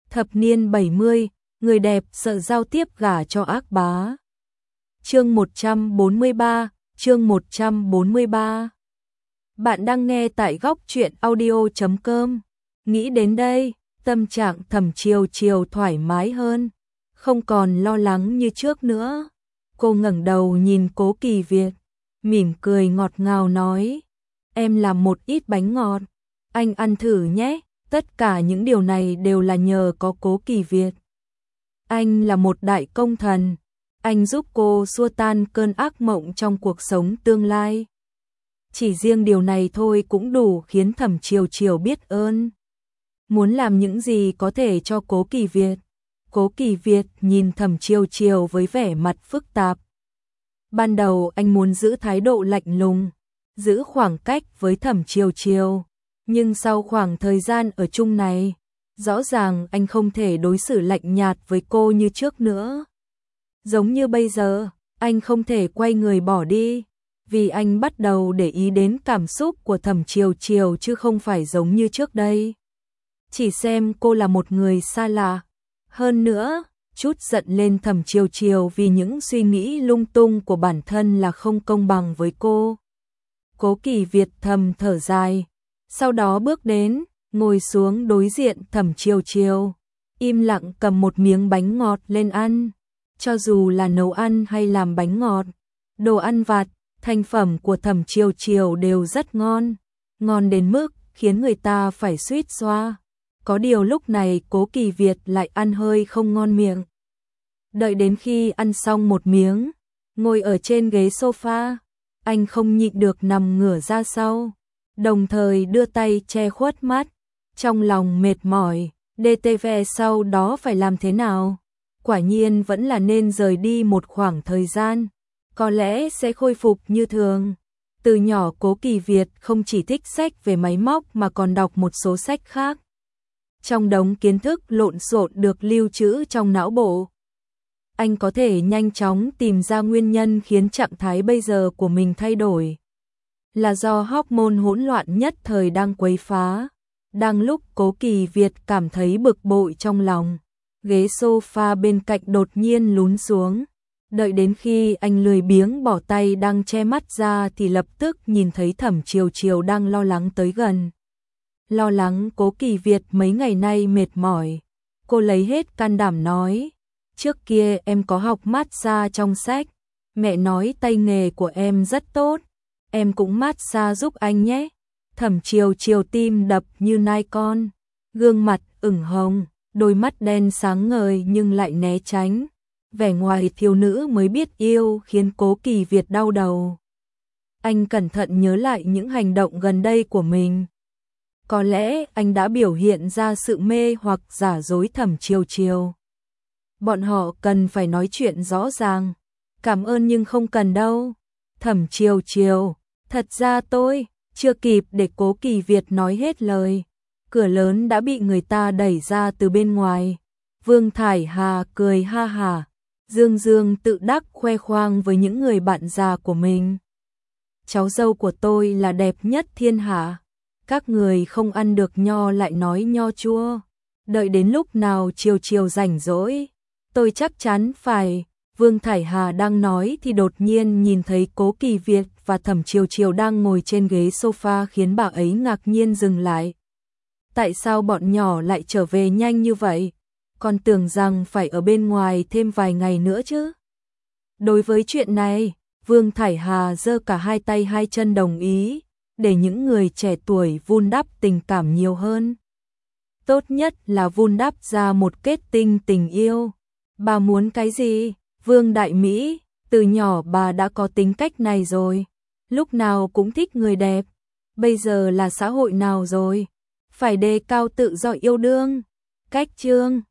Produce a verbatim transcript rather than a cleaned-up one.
Thập niên bảy mươi, người đẹp sợ giao tiếp gả cho ác bá. Chương một trăm bốn mươi ba, chương một trăm bốn mươi ba. Bạn đang nghe tại góc truyện audio chấm com. Nghĩ đến đây, tâm trạng Thẩm Chiều Chiều thoải mái hơn, không còn lo lắng như trước nữa. Cô ngẩng đầu nhìn Cố Kỳ Việt, mỉm cười ngọt ngào nói: "Em làm một ít bánh ngọt, anh ăn thử nhé." Tất cả những điều này đều là nhờ có Cố Kỳ Việt. Anh là một đại công thần, anh giúp cô xua tan cơn ác mộng trong cuộc sống tương lai. Chỉ riêng điều này thôi cũng đủ khiến Thẩm Chiều Chiều biết ơn. Muốn làm những gì có thể cho Cố Kỳ Việt. Cố Kỳ Việt nhìn Thẩm Chiều Chiều với vẻ mặt phức tạp. Ban đầu anh muốn giữ thái độ lạnh lùng, giữ khoảng cách với Thẩm Chiều Chiều. Nhưng sau khoảng thời gian ở chung này, rõ ràng anh không thể đối xử lạnh nhạt với cô như trước nữa. Giống như bây giờ, anh không thể quay người bỏ đi, vì anh bắt đầu để ý đến cảm xúc của Thẩm Chiều Chiều chứ không phải giống như trước đây. Chỉ xem cô là một người xa lạ. Hơn nữa, chút giận lên Thẩm Chiều Chiều vì những suy nghĩ lung tung của bản thân là không công bằng với cô. Cố Kỳ Việt thầm thở dài, sau đó bước đến, ngồi xuống đối diện Thẩm Chiều Chiều, im lặng cầm một miếng bánh ngọt lên ăn. Cho dù là nấu ăn hay làm bánh ngọt, đồ ăn vặt, thành phẩm của Thẩm Chiều Chiều đều rất ngon, ngon đến mức khiến người ta phải suýt xoa. Có điều lúc này Cố Kỳ Việt lại ăn hơi không ngon miệng. Đợi đến khi ăn xong một miếng, ngồi ở trên ghế sofa, anh không nhịn được nằm ngửa ra sau, đồng thời đưa tay che khuất mắt, trong lòng mệt mỏi, đê tê vê sau đó phải làm thế nào? Quả nhiên vẫn là nên rời đi một khoảng thời gian, có lẽ sẽ khôi phục như thường. Từ nhỏ Cố Kỳ Việt không chỉ thích sách về máy móc mà còn đọc một số sách khác. Trong đống kiến thức lộn xộn được lưu trữ trong não bộ, anh có thể nhanh chóng tìm ra nguyên nhân khiến trạng thái bây giờ của mình thay đổi. Là do hormone hỗn loạn nhất thời đang quấy phá. Đang lúc Cố Kỳ Việt cảm thấy bực bội trong lòng, ghế sofa bên cạnh đột nhiên lún xuống. Đợi đến khi anh lười biếng bỏ tay đang che mắt ra thì lập tức nhìn thấy Thẩm Chiều Chiều đang lo lắng tới gần. Lo lắng Cố Kỳ Việt mấy ngày nay mệt mỏi, cô lấy hết can đảm nói: "Trước kia em có học massage trong sách, mẹ nói tay nghề của em rất tốt, em cũng massage giúp anh nhé." Thẩm Chiều Chiều tim đập như nai con, gương mặt ửng hồng, đôi mắt đen sáng ngời nhưng lại né tránh. Vẻ ngoài thiếu nữ mới biết yêu khiến Cố Kỳ Việt đau đầu. Anh cẩn thận nhớ lại những hành động gần đây của mình. Có lẽ anh đã biểu hiện ra sự mê hoặc giả dối Thẩm Chiều Chiều. Bọn họ cần phải nói chuyện rõ ràng. "Cảm ơn nhưng không cần đâu." Thẩm Chiều Chiều, "Thật ra tôi..." Chưa kịp để Cố Kỳ Việt nói hết lời, cửa lớn đã bị người ta đẩy ra từ bên ngoài. Vương Thải Hà cười ha hả, dương dương tự đắc khoe khoang với những người bạn già của mình: "Cháu dâu của tôi là đẹp nhất thiên hạ. Các người không ăn được nho lại nói nho chua. Đợi đến lúc nào Chiều Chiều rảnh rỗi, tôi chắc chắn phải..." Vương Thải Hà đang nói thì đột nhiên nhìn thấy Cố Kỳ Việt và Thẩm Chiều Chiều đang ngồi trên ghế sofa khiến bà ấy ngạc nhiên dừng lại. Tại sao bọn nhỏ lại trở về nhanh như vậy? Còn tưởng rằng phải ở bên ngoài thêm vài ngày nữa chứ. Đối với chuyện này, Vương Thải Hà giơ cả hai tay hai chân đồng ý, để những người trẻ tuổi vun đắp tình cảm nhiều hơn. Tốt nhất là vun đắp ra một kết tinh tình yêu. Bà muốn cái gì? Vương Đại Mỹ, từ nhỏ bà đã có tính cách này rồi, lúc nào cũng thích người đẹp. Bây giờ là xã hội nào rồi? Phải đề cao tự do yêu đương. Cách chương